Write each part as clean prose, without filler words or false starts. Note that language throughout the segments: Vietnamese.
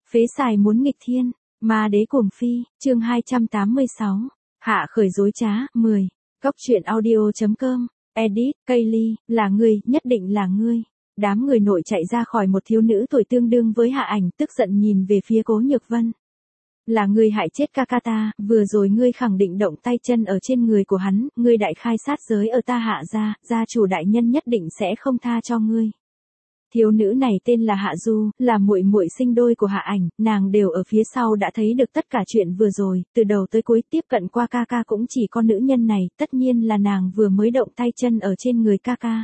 Phế xài muốn nghịch thiên, ma đế cuồng phi, chương 286. Hạ khởi dối trá, 10. Cóc truyện audio.com, edit, Kaylee, là ngươi, nhất định là ngươi. Đám người nội chạy ra khỏi một thiếu nữ tuổi tương đương với Hạ Ảnh, tức giận nhìn về phía Cố Nhược Vân. Là ngươi hại chết ca ca ta, vừa rồi ngươi khẳng định động tay chân ở trên người của hắn, ngươi đại khai sát giới ở ta Hạ gia, gia chủ đại nhân nhất định sẽ không tha cho ngươi. Thiếu nữ này tên là Hạ Du, là muội muội sinh đôi của Hạ Ảnh, nàng đều ở phía sau đã thấy được tất cả chuyện vừa rồi, từ đầu tới cuối tiếp cận qua ca ca cũng chỉ có nữ nhân này, tất nhiên là nàng vừa mới động tay chân ở trên người ca ca.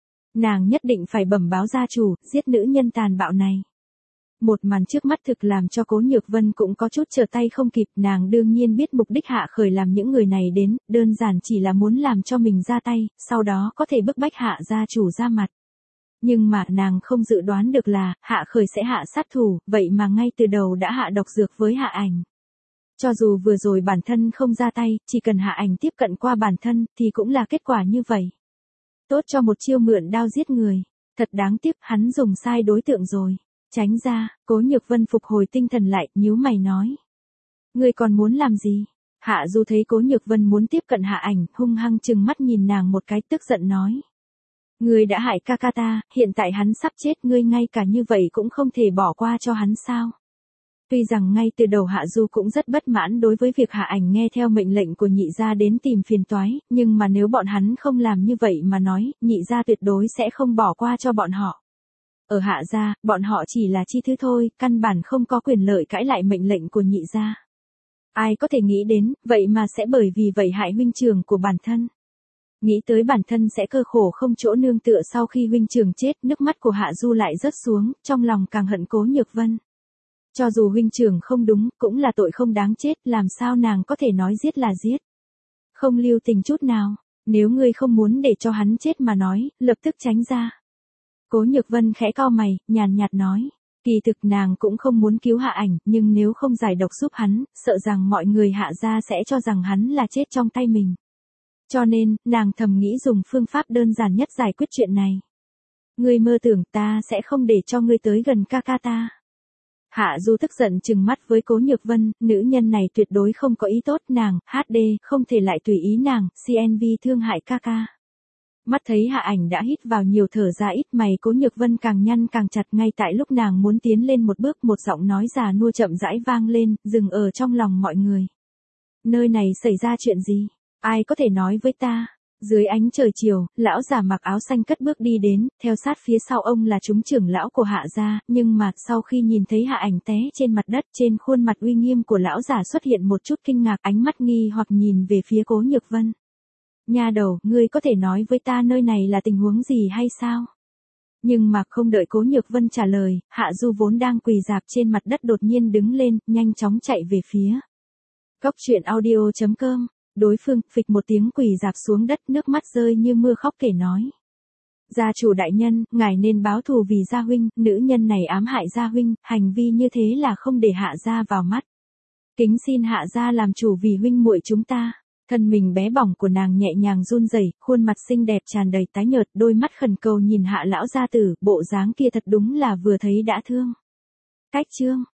Nàng nhất định phải bẩm báo gia chủ, giết nữ nhân tàn bạo này. Một màn trước mắt thực làm cho Cố Nhược Vân cũng có chút trở tay không kịp, nàng đương nhiên biết mục đích Hạ Khởi làm những người này đến, đơn giản chỉ là muốn làm cho mình ra tay, sau đó có thể bức bách Hạ gia chủ ra mặt. Nhưng mà nàng không dự đoán được là, Hạ Khởi sẽ hạ sát thủ, vậy mà ngay từ đầu đã hạ độc dược với Hạ Ảnh. Cho dù vừa rồi bản thân không ra tay, chỉ cần Hạ Ảnh tiếp cận qua bản thân, thì cũng là kết quả như vậy. Tốt cho một chiêu mượn đao giết người. Thật đáng tiếc, hắn dùng sai đối tượng rồi. Tránh ra, Cố Nhược Vân phục hồi tinh thần lại, nhíu mày nói. Ngươi còn muốn làm gì? Hạ Du thấy Cố Nhược Vân muốn tiếp cận Hạ Ảnh, hung hăng trừng mắt nhìn nàng một cái, tức giận nói. Ngươi đã hại ca ca ta, hiện tại hắn sắp chết, ngươi ngay cả như vậy cũng không thể bỏ qua cho hắn sao? Tuy rằng ngay từ đầu Hạ Du cũng rất bất mãn đối với việc Hạ Ảnh nghe theo mệnh lệnh của nhị gia đến tìm phiền toái, nhưng mà nếu bọn hắn không làm như vậy mà nói, nhị gia tuyệt đối sẽ không bỏ qua cho bọn họ. Ở Hạ gia, bọn họ chỉ là chi thứ thôi, căn bản không có quyền lợi cãi lại mệnh lệnh của nhị gia. Ai có thể nghĩ đến, vậy mà sẽ bởi vì vậy hại huynh trưởng của bản thân. Nghĩ tới bản thân sẽ cơ khổ không chỗ nương tựa sau khi huynh trưởng chết, nước mắt của Hạ Du lại rớt xuống, trong lòng càng hận Cố Nhược Vân. Cho dù huynh trưởng không đúng, cũng là tội không đáng chết, làm sao nàng có thể nói giết là giết. Không lưu tình chút nào, nếu ngươi không muốn để cho hắn chết mà nói, lập tức tránh ra. Cố Nhược Vân khẽ cau mày, nhàn nhạt nói. Kỳ thực nàng cũng không muốn cứu Hạ Ảnh, nhưng nếu không giải độc giúp hắn, sợ rằng mọi người Hạ gia sẽ cho rằng hắn là chết trong tay mình. Cho nên, nàng thầm nghĩ dùng phương pháp đơn giản nhất giải quyết chuyện này. Ngươi mơ tưởng ta sẽ không để cho ngươi tới gần ca ca ta. Hạ Du tức giận trừng mắt với Cố Nhược Vân, nữ nhân này tuyệt đối không có ý tốt, nàng, HD, không thể lại tùy ý nàng, CNV thương hại ca ca. Mắt thấy Hạ Ảnh đã hít vào nhiều thở ra ít mày, Cố Nhược Vân càng nhăn càng chặt, ngay tại lúc nàng muốn tiến lên một bước, một giọng nói già nua chậm rãi vang lên, dừng ở trong lòng mọi người. Nơi này xảy ra chuyện gì? Ai có thể nói với ta? Dưới ánh trời chiều, lão già mặc áo xanh cất bước đi đến, theo sát phía sau ông là chúng trưởng lão của Hạ gia, nhưng mà sau khi nhìn thấy Hạ Ảnh té trên mặt đất, trên khuôn mặt uy nghiêm của lão già xuất hiện một chút kinh ngạc, ánh mắt nghi hoặc nhìn về phía Cố Nhược Vân. Nha đầu, ngươi có thể nói với ta nơi này là tình huống gì hay sao? Nhưng mà không đợi Cố Nhược Vân trả lời, Hạ Du vốn đang quỳ rạp trên mặt đất đột nhiên đứng lên, nhanh chóng chạy về phía. Cóc truyện audio.com. Đối phương, phịch một tiếng quỳ rạp xuống đất, nước mắt rơi như mưa khóc kể nói. Gia chủ đại nhân, ngài nên báo thù vì gia huynh, nữ nhân này ám hại gia huynh, hành vi như thế là không để Hạ gia vào mắt. Kính xin Hạ gia làm chủ vì huynh muội chúng ta. Thân mình bé bỏng của nàng nhẹ nhàng run rẩy, khuôn mặt xinh đẹp tràn đầy tái nhợt, đôi mắt khẩn cầu nhìn Hạ lão gia tử, bộ dáng kia thật đúng là vừa thấy đã thương. Cách chương